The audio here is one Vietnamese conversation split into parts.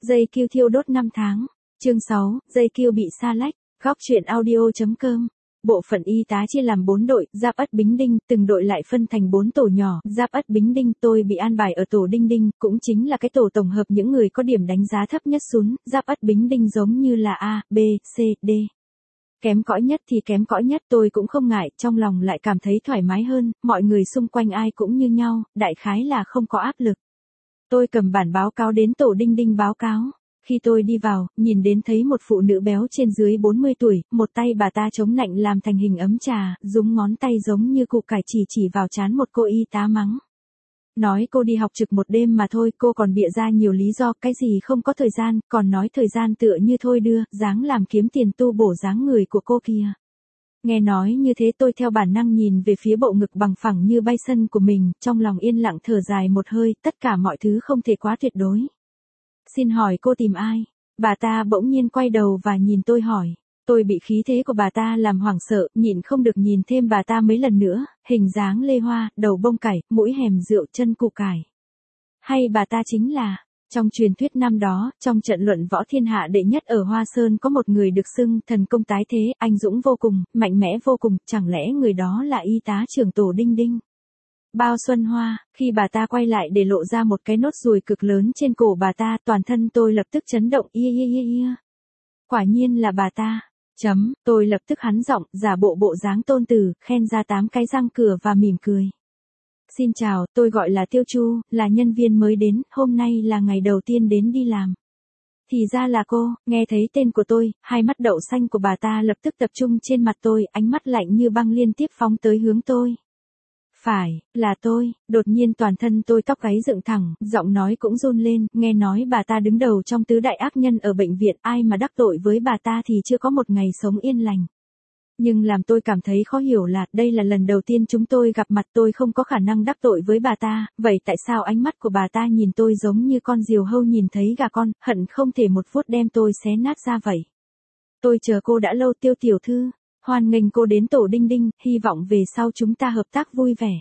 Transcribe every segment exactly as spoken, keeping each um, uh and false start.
Dây kiêu thiêu đốt năm tháng. Chương sáu, dây kiêu bị sa lách. Góc truyện audio.com. Bộ phận y tá chia làm bốn đội, Giáp Ất Bính Đinh, từng đội lại phân thành bốn tổ nhỏ, Giáp Ất Bính Đinh, tôi bị an bài ở tổ Đinh Đinh, cũng chính là cái tổ tổng hợp những người có điểm đánh giá thấp nhất xuống, Giáp Ất Bính Đinh giống như là A, B, C, D. Kém cỏi nhất thì kém cỏi nhất, tôi cũng không ngại, trong lòng lại cảm thấy thoải mái hơn, mọi người xung quanh ai cũng như nhau, đại khái là không có áp lực. Tôi cầm bản báo cáo đến tổ Đinh Đinh báo cáo. Khi tôi đi vào, nhìn đến thấy một phụ nữ béo trên dưới bốn mươi tuổi, một tay bà ta chống nạnh làm thành hình ấm trà, dùng ngón tay giống như củ cải chỉ chỉ vào trán một cô y tá mắng. Nói cô đi học trực một đêm mà thôi, cô còn bịa ra nhiều lý do, cái gì không có thời gian, còn nói thời gian tựa như thôi đưa, dáng làm kiếm tiền tu bổ dáng người của cô kia. Nghe nói như thế tôi theo bản năng nhìn về phía bộ ngực bằng phẳng như bay sân của mình, trong lòng yên lặng thở dài một hơi, tất cả mọi thứ không thể quá tuyệt đối. Xin hỏi cô tìm ai? Bà ta bỗng nhiên quay đầu và nhìn tôi hỏi. Tôi bị khí thế của bà ta làm hoảng sợ, nhịn không được nhìn thêm bà ta mấy lần nữa, hình dáng lê hoa, đầu bông cải, mũi hèm rượu, chân củ cải. Hay bà ta chính là, trong truyền thuyết năm đó, trong trận luận võ thiên hạ đệ nhất ở Hoa Sơn có một người được xưng thần công tái thế, anh dũng vô cùng, mạnh mẽ vô cùng, chẳng lẽ người đó là y tá trưởng tổ Đinh Đinh? Bao Xuân Hoa, khi bà ta quay lại để lộ ra một cái nốt ruồi cực lớn trên cổ bà ta, toàn thân tôi lập tức chấn động, ia ia ia ia. Quả nhiên là bà ta. Chấm, tôi lập tức hắn giọng, giả bộ bộ dáng tôn tử, khen ra tám cái răng cửa và mỉm cười. Xin chào, tôi gọi là Tiêu Chu, là nhân viên mới đến, hôm nay là ngày đầu tiên đến đi làm. Thì ra là cô, nghe thấy tên của tôi, hai mắt đậu xanh của bà ta lập tức tập trung trên mặt tôi, ánh mắt lạnh như băng liên tiếp phóng tới hướng tôi. Phải, là tôi, đột nhiên toàn thân tôi tóc gáy dựng thẳng, giọng nói cũng run lên, nghe nói bà ta đứng đầu trong tứ đại ác nhân ở bệnh viện, ai mà đắc tội với bà ta thì chưa có một ngày sống yên lành. Nhưng làm tôi cảm thấy khó hiểu là, đây là lần đầu tiên chúng tôi gặp mặt, tôi không có khả năng đắc tội với bà ta, vậy tại sao ánh mắt của bà ta nhìn tôi giống như con diều hâu nhìn thấy gà con, hận không thể một phút đem tôi xé nát ra vậy. Tôi chờ cô đã lâu Tiêu tiểu thư. Hoan nghênh cô đến tổ Đinh Đinh, hy vọng về sau chúng ta hợp tác vui vẻ.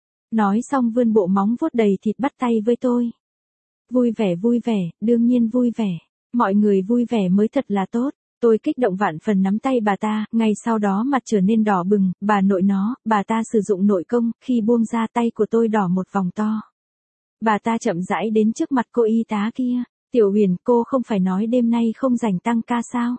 Nói xong vươn bộ móng vuốt đầy thịt bắt tay với tôi. Vui vẻ vui vẻ, đương nhiên vui vẻ. Mọi người vui vẻ mới thật là tốt. Tôi kích động vạn phần nắm tay bà ta, ngay sau đó mặt trở nên đỏ bừng, bà nội nó, bà ta sử dụng nội công, khi buông ra tay của tôi đỏ một vòng to. Bà ta chậm rãi đến trước mặt cô y tá kia. Tiểu Huyền, cô không phải nói đêm nay không rảnh tăng ca sao?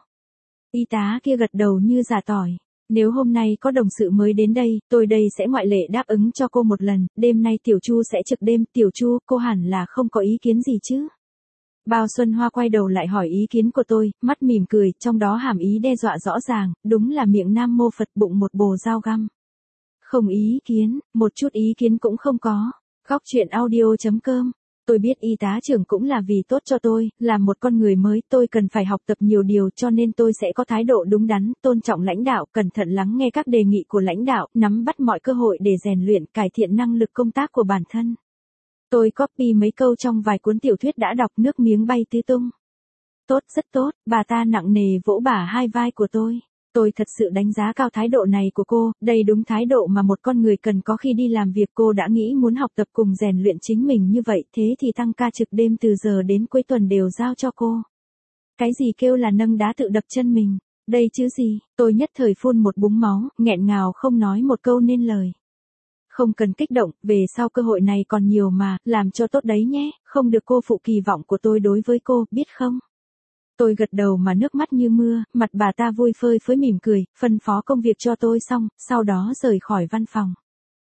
Y tá kia gật đầu như giả tỏi. Nếu hôm nay có đồng sự mới đến đây, tôi đây sẽ ngoại lệ đáp ứng cho cô một lần, đêm nay Tiểu Chu sẽ trực đêm, Tiểu Chu, cô hẳn là không có ý kiến gì chứ? Bao Xuân Hoa quay đầu lại hỏi ý kiến của tôi, mắt mỉm cười, trong đó hàm ý đe dọa rõ ràng, đúng là miệng nam mô Phật bụng một bồ dao găm. Không ý kiến, một chút ý kiến cũng không có. Góc truyện audio.com. Tôi biết y tá trưởng cũng là vì tốt cho tôi, là một con người mới, tôi cần phải học tập nhiều điều cho nên tôi sẽ có thái độ đúng đắn, tôn trọng lãnh đạo, cẩn thận lắng nghe các đề nghị của lãnh đạo, nắm bắt mọi cơ hội để rèn luyện, cải thiện năng lực công tác của bản thân. Tôi copy mấy câu trong vài cuốn tiểu thuyết đã đọc, nước miếng bay tứ tung. Tốt, rất tốt, bà ta nặng nề vỗ bả hai vai của tôi. Tôi thật sự đánh giá cao thái độ này của cô, đây đúng thái độ mà một con người cần có khi đi làm việc. Cô đã nghĩ muốn học tập cùng rèn luyện chính mình như vậy, thế thì tăng ca trực đêm từ giờ đến cuối tuần đều giao cho cô. Cái gì kêu là nâng đá tự đập chân mình, đây chứ gì, tôi nhất thời phun một búng máu, nghẹn ngào không nói một câu nên lời. Không cần kích động, về sau cơ hội này còn nhiều mà, làm cho tốt đấy nhé, không được cô phụ kỳ vọng của tôi đối với cô, biết không? Tôi gật đầu mà nước mắt như mưa, mặt bà ta vui phơi phới mỉm cười, phân phó công việc cho tôi xong, sau đó rời khỏi văn phòng.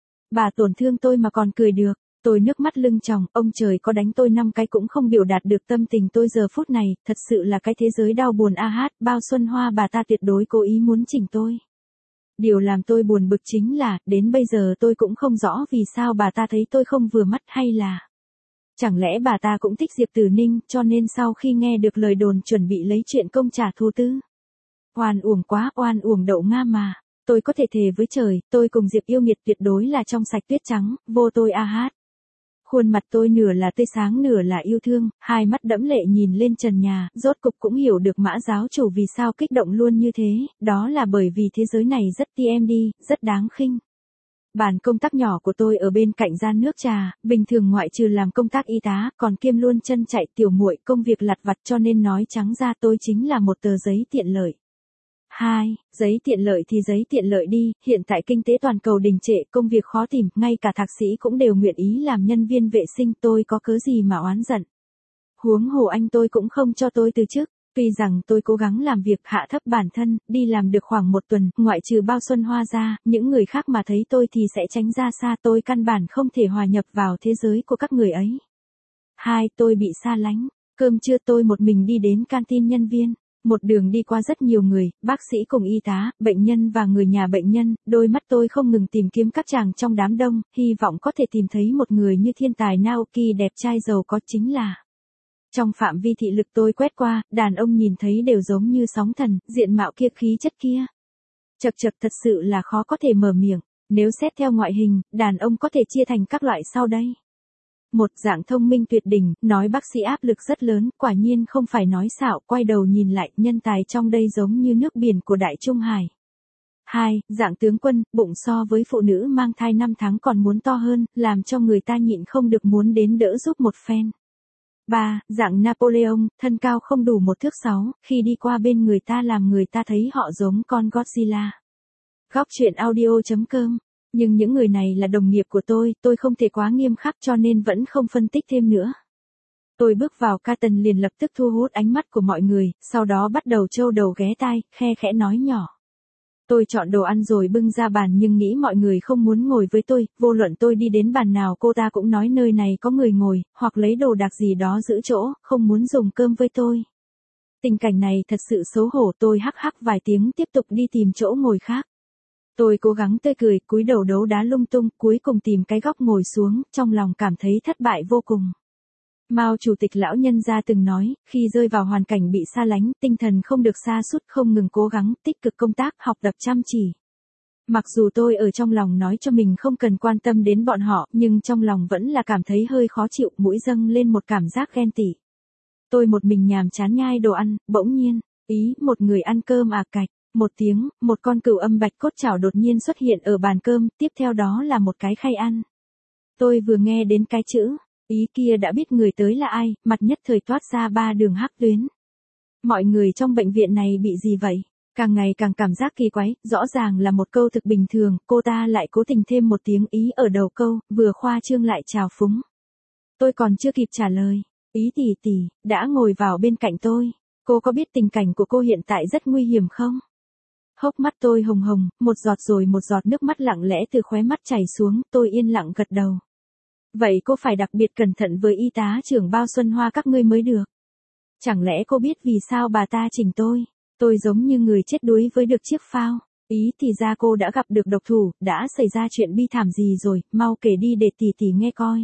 Bà tổn thương tôi mà còn cười được, tôi nước mắt lưng tròng, ông trời có đánh tôi năm cái cũng không biểu đạt được tâm tình tôi giờ phút này, thật sự là cái thế giới đau buồn a hát, Bao Xuân Hoa bà ta tuyệt đối cố ý muốn chỉnh tôi. Điều làm tôi buồn bực chính là, đến bây giờ tôi cũng không rõ vì sao bà ta thấy tôi không vừa mắt hay là... Chẳng lẽ bà ta cũng thích Diệp Tử Ninh, cho nên sau khi nghe được lời đồn chuẩn bị lấy chuyện công trả thù tư. Oan uổng quá, oan uổng đậu nga mà. Tôi có thể thề với trời, tôi cùng Diệp yêu nghiệt tuyệt đối là trong sạch tuyết trắng, vô tôi a hát. Khuôn mặt tôi nửa là tươi sáng nửa là yêu thương, hai mắt đẫm lệ nhìn lên trần nhà, rốt cục cũng hiểu được Mã giáo chủ vì sao kích động luôn như thế, đó là bởi vì thế giới này rất tê em đê, rất đáng khinh. Bàn công tác nhỏ của tôi ở bên cạnh gian nước trà, bình thường ngoại trừ làm công tác y tá, còn kiêm luôn chân chạy tiểu muội công việc lặt vặt, cho nên nói trắng ra tôi chính là một tờ giấy tiện lợi. Hai, giấy tiện lợi thì giấy tiện lợi đi, hiện tại kinh tế toàn cầu đình trệ, công việc khó tìm, ngay cả thạc sĩ cũng đều nguyện ý làm nhân viên vệ sinh, tôi có cớ gì mà oán giận. Huống hồ anh tôi cũng không cho tôi từ chức. Tuy rằng tôi cố gắng làm việc hạ thấp bản thân, đi làm được khoảng một tuần, ngoại trừ Bao Xuân Hoa ra, những người khác mà thấy tôi thì sẽ tránh ra xa, tôi căn bản không thể hòa nhập vào thế giới của các người ấy. Hai, tôi bị xa lánh. Cơm trưa tôi một mình đi đến canteen nhân viên. Một đường đi qua rất nhiều người, bác sĩ cùng y tá, bệnh nhân và người nhà bệnh nhân, đôi mắt tôi không ngừng tìm kiếm các chàng trong đám đông, hy vọng có thể tìm thấy một người như thiên tài Naoki đẹp trai giàu có chính là. Trong phạm vi thị lực tôi quét qua, đàn ông nhìn thấy đều giống như sóng thần, diện mạo kia khí chất kia. Chật chật thật sự là khó có thể mở miệng, nếu xét theo ngoại hình, đàn ông có thể chia thành các loại sau đây. Một, dạng thông minh tuyệt đỉnh, nói bác sĩ áp lực rất lớn, quả nhiên không phải nói xạo, quay đầu nhìn lại, nhân tài trong đây giống như nước biển của Đại Trung Hải. Hai, dạng tướng quân, bụng so với phụ nữ mang thai năm tháng còn muốn to hơn, làm cho người ta nhịn không được muốn đến đỡ giúp một phen. Ba, dạng Napoleon, thân cao không đủ một thước sáu, khi đi qua bên người ta làm người ta thấy họ giống con Godzilla. Góc truyện audio chấm com. Nhưng những người này là đồng nghiệp của tôi, tôi không thể quá nghiêm khắc cho nên vẫn không phân tích thêm nữa. Tôi bước vào Carton liền lập tức thu hút ánh mắt của mọi người, sau đó bắt đầu trâu đầu ghé tai, khe khẽ nói nhỏ. Tôi chọn đồ ăn rồi bưng ra bàn nhưng nghĩ mọi người không muốn ngồi với tôi, vô luận tôi đi đến bàn nào cô ta cũng nói nơi này có người ngồi, hoặc lấy đồ đạc gì đó giữ chỗ, không muốn dùng cơm với tôi. Tình cảnh này thật sự xấu hổ, tôi hắc hắc vài tiếng tiếp tục đi tìm chỗ ngồi khác. Tôi cố gắng tươi cười, cúi đầu đấu đá lung tung, cuối cùng tìm cái góc ngồi xuống, trong lòng cảm thấy thất bại vô cùng. Mao chủ tịch lão nhân gia từng nói, khi rơi vào hoàn cảnh bị sa lánh, tinh thần không được sa sút, không ngừng cố gắng, tích cực công tác, học tập chăm chỉ. Mặc dù tôi ở trong lòng nói cho mình không cần quan tâm đến bọn họ, nhưng trong lòng vẫn là cảm thấy hơi khó chịu, mũi dâng lên một cảm giác ghen tị. Tôi một mình nhàm chán nhai đồ ăn, bỗng nhiên, ý, một người ăn cơm à cạch. Một tiếng, một con cừu âm bạch cốt chảo đột nhiên xuất hiện ở bàn cơm, tiếp theo đó là một cái khay ăn. Tôi vừa nghe đến cái chữ, ý kia đã biết người tới là ai, mặt nhất thời toát ra ba đường hắc tuyến. Mọi người trong bệnh viện này bị gì vậy? Càng ngày càng cảm giác kỳ quái, rõ ràng là một câu thực bình thường, cô ta lại cố tình thêm một tiếng ý ở đầu câu, vừa khoa trương lại trào phúng. Tôi còn chưa kịp trả lời, ý tỷ tỷ, đã ngồi vào bên cạnh tôi. Cô có biết tình cảnh của cô hiện tại rất nguy hiểm không? Hốc mắt tôi hồng hồng, một giọt rồi một giọt nước mắt lặng lẽ từ khóe mắt chảy xuống, tôi yên lặng gật đầu. Vậy cô phải đặc biệt cẩn thận với y tá trưởng Bao Xuân Hoa các ngươi mới được. Chẳng lẽ cô biết vì sao bà ta chỉnh tôi? Tôi giống như người chết đuối với được chiếc phao. Ý thì ra cô đã gặp được độc thủ, đã xảy ra chuyện bi thảm gì rồi, mau kể đi để tỷ tỷ nghe coi.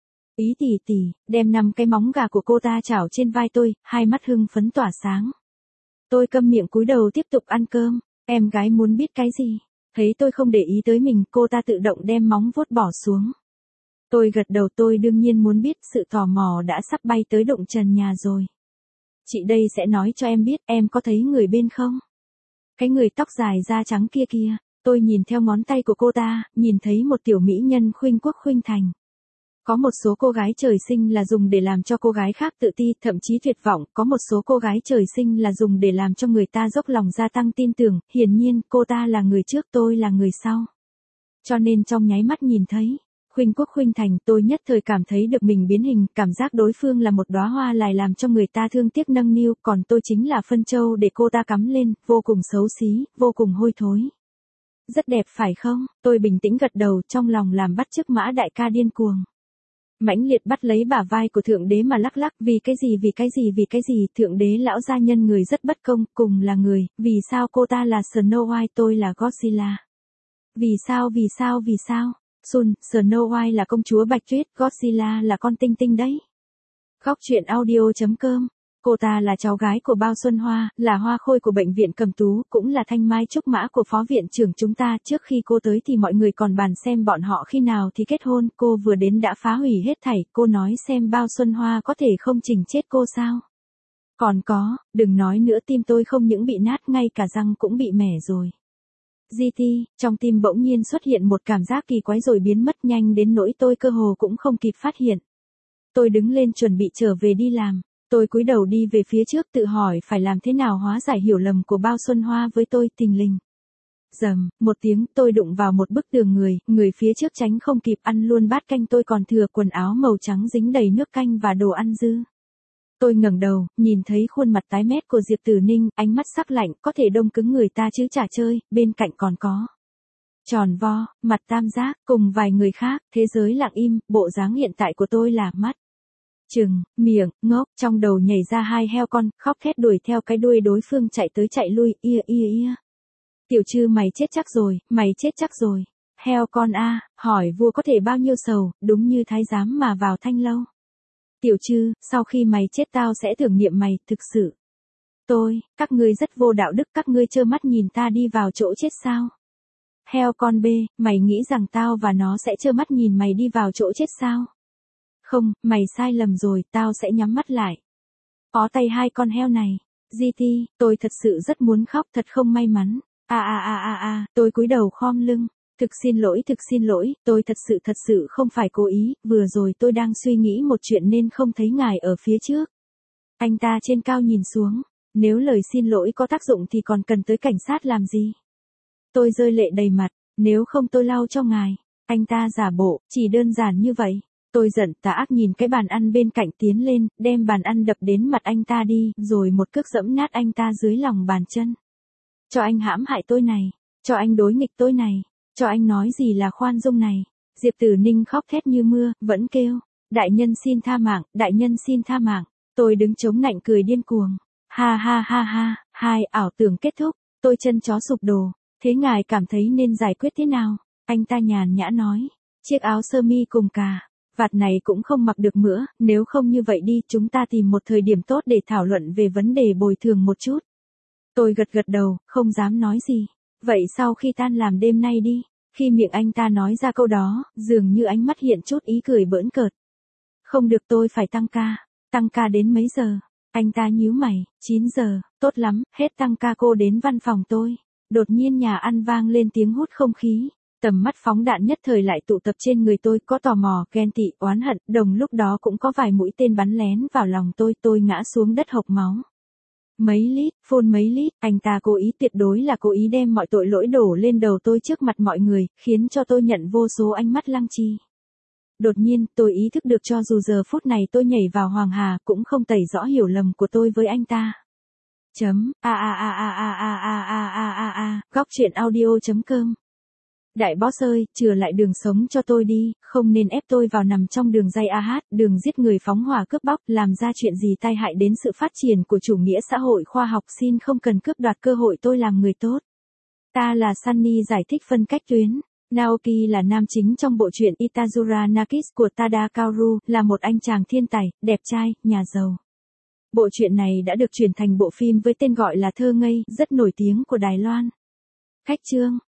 Ý tỷ tỷ, đem năm cái móng gà của cô ta chảo trên vai tôi, hai mắt hưng phấn tỏa sáng. Tôi câm miệng cúi đầu tiếp tục ăn cơm. Em gái muốn biết cái gì? Thấy tôi không để ý tới mình, cô ta tự động đem móng vuốt bỏ xuống. Tôi gật đầu, tôi đương nhiên muốn biết, sự tò mò đã sắp bay tới đụng trần nhà rồi. Chị đây sẽ nói cho em biết, em có thấy người bên không? Cái người tóc dài da trắng kia kia, tôi nhìn theo ngón tay của cô ta, nhìn thấy một tiểu mỹ nhân khuynh quốc khuynh thành. Có một số cô gái trời sinh là dùng để làm cho cô gái khác tự ti, thậm chí tuyệt vọng, có một số cô gái trời sinh là dùng để làm cho người ta dốc lòng gia tăng tin tưởng, hiển nhiên, cô ta là người trước, tôi là người sau. Cho nên trong nháy mắt nhìn thấy, khuynh quốc khuynh thành, tôi nhất thời cảm thấy được mình biến hình, cảm giác đối phương là một đóa hoa lại làm cho người ta thương tiếc nâng niu, còn tôi chính là phân châu để cô ta cắm lên, vô cùng xấu xí, vô cùng hôi thối. Rất đẹp phải không? Tôi bình tĩnh gật đầu, trong lòng làm bắt chước Mã đại ca điên cuồng. Mãnh liệt bắt lấy bả vai của thượng đế mà lắc lắc, vì cái gì vì cái gì vì cái gì, thượng đế lão gia nhân người rất bất công, cùng là người, vì sao cô ta là Snow White tôi là Godzilla. Vì sao vì sao vì sao, Sun, Snow White là công chúa Bạch Tuyết, Godzilla là con tinh tinh đấy. Góc truyện audio chấm com. Cô ta là cháu gái của Bao Xuân Hoa, là hoa khôi của bệnh viện Cẩm Tú, cũng là thanh mai trúc mã của phó viện trưởng chúng ta. Trước khi cô tới thì mọi người còn bàn xem bọn họ khi nào thì kết hôn, cô vừa đến đã phá hủy hết thảy, cô nói xem Bao Xuân Hoa có thể không chỉnh chết cô sao. Còn có, đừng nói nữa, tim tôi không những bị nát, ngay cả răng cũng bị mẻ rồi. giê tê, trong tim bỗng nhiên xuất hiện một cảm giác kỳ quái rồi biến mất nhanh đến nỗi tôi cơ hồ cũng không kịp phát hiện. Tôi đứng lên chuẩn bị trở về đi làm. Tôi cúi đầu đi về phía trước tự hỏi phải làm thế nào hóa giải hiểu lầm của Bao Xuân Hoa với tôi. Tình lình. Rầm, một tiếng, tôi đụng vào một bức tường người, người phía trước tránh không kịp ăn luôn bát canh tôi còn thừa, quần áo màu trắng dính đầy nước canh và đồ ăn dư. Tôi ngẩng đầu, nhìn thấy khuôn mặt tái mét của Diệp Tử Ninh, ánh mắt sắc lạnh, có thể đông cứng người ta chứ chả chơi, bên cạnh còn có Tròn Vo, Mặt Tam Giác, cùng vài người khác. Thế giới lặng im, bộ dáng hiện tại của tôi là mắt trừng, miệng ngốc, trong đầu nhảy ra hai heo con, khóc thét đuổi theo cái đuôi đối phương chạy tới chạy lui, ia ia ia. Tiểu Trư mày chết chắc rồi, mày chết chắc rồi. Heo con a, hỏi vua có thể bao nhiêu sầu, đúng như thái giám mà vào thanh lâu. Tiểu Trư, sau khi mày chết tao sẽ tưởng niệm mày, thực sự. Tôi, các ngươi rất vô đạo đức, các ngươi trơ mắt nhìn ta đi vào chỗ chết sao? Heo con B, mày nghĩ rằng tao và nó sẽ trơ mắt nhìn mày đi vào chỗ chết sao? Không, mày sai lầm rồi, tao sẽ nhắm mắt lại. Ó tay hai con heo này. giê tê, tôi thật sự rất muốn khóc, thật không may mắn. A a a a a, tôi cúi đầu khom lưng. Thực xin lỗi, thực xin lỗi, tôi thật sự thật sự không phải cố ý, vừa rồi tôi đang suy nghĩ một chuyện nên không thấy ngài ở phía trước. Anh ta trên cao nhìn xuống, nếu lời xin lỗi có tác dụng thì còn cần tới cảnh sát làm gì? Tôi rơi lệ đầy mặt, nếu không tôi lau cho ngài. Anh ta giả bộ, chỉ đơn giản như vậy. Tôi giận tà ác nhìn cái bàn ăn bên cạnh tiến lên, đem bàn ăn đập đến mặt anh ta đi, rồi một cước giẫm nát anh ta dưới lòng bàn chân. Cho anh hãm hại tôi này, cho anh đối nghịch tôi này, cho anh nói gì là khoan dung này. Diệp Tử Ninh khóc thét như mưa, vẫn kêu, đại nhân xin tha mạng, đại nhân xin tha mạng. Tôi đứng chống nạnh cười điên cuồng. Ha ha ha ha, hai ảo tưởng kết thúc, tôi chân chó sụp đổ. Thế ngài cảm thấy nên giải quyết thế nào? Anh ta nhàn nhã nói, chiếc áo sơ mi cùng cà vạt này cũng không mặc được nữa, nếu không như vậy đi, chúng ta tìm một thời điểm tốt để thảo luận về vấn đề bồi thường một chút. Tôi gật gật đầu, không dám nói gì. Vậy sau khi tan làm đêm nay đi. Khi miệng anh ta nói ra câu đó, dường như ánh mắt hiện chút ý cười bỡn cợt. Không được, tôi phải tăng ca. Tăng ca đến mấy giờ? Anh ta nhíu mày, chín giờ, tốt lắm, hết tăng ca cô đến văn phòng tôi. Đột nhiên nhà ăn vang lên tiếng hút không khí. Tầm mắt phóng đạn nhất thời lại tụ tập trên người tôi, có tò mò, ghen tị, oán hận, đồng lúc đó cũng có vài mũi tên bắn lén vào lòng tôi, tôi ngã xuống đất hộc máu. Mấy lít, phun mấy lít, anh ta cố ý, tuyệt đối là cố ý đem mọi tội lỗi đổ lên đầu tôi trước mặt mọi người, khiến cho tôi nhận vô số ánh mắt lăng trì. Đột nhiên, tôi ý thức được cho dù giờ phút này tôi nhảy vào Hoàng Hà, cũng không tẩy rõ hiểu lầm của tôi với anh ta. Chấm, a a a a a a a a a a a, góc truyện audio chấm com. Đại boss ơi, chừa lại đường sống cho tôi đi, không nên ép tôi vào nằm trong đường dây a hát, đường giết người phóng hỏa cướp bóc, làm ra chuyện gì tai hại đến sự phát triển của chủ nghĩa xã hội khoa học, xin không cần cướp đoạt cơ hội tôi làm người tốt. Ta là Sunny giải thích phân cách tuyến. Naoki là nam chính trong bộ truyện Itazura Nakis của Tada Kaoru, là một anh chàng thiên tài, đẹp trai, nhà giàu. Bộ truyện này đã được chuyển thành bộ phim với tên gọi là Thơ Ngây, rất nổi tiếng của Đài Loan. Khách chương.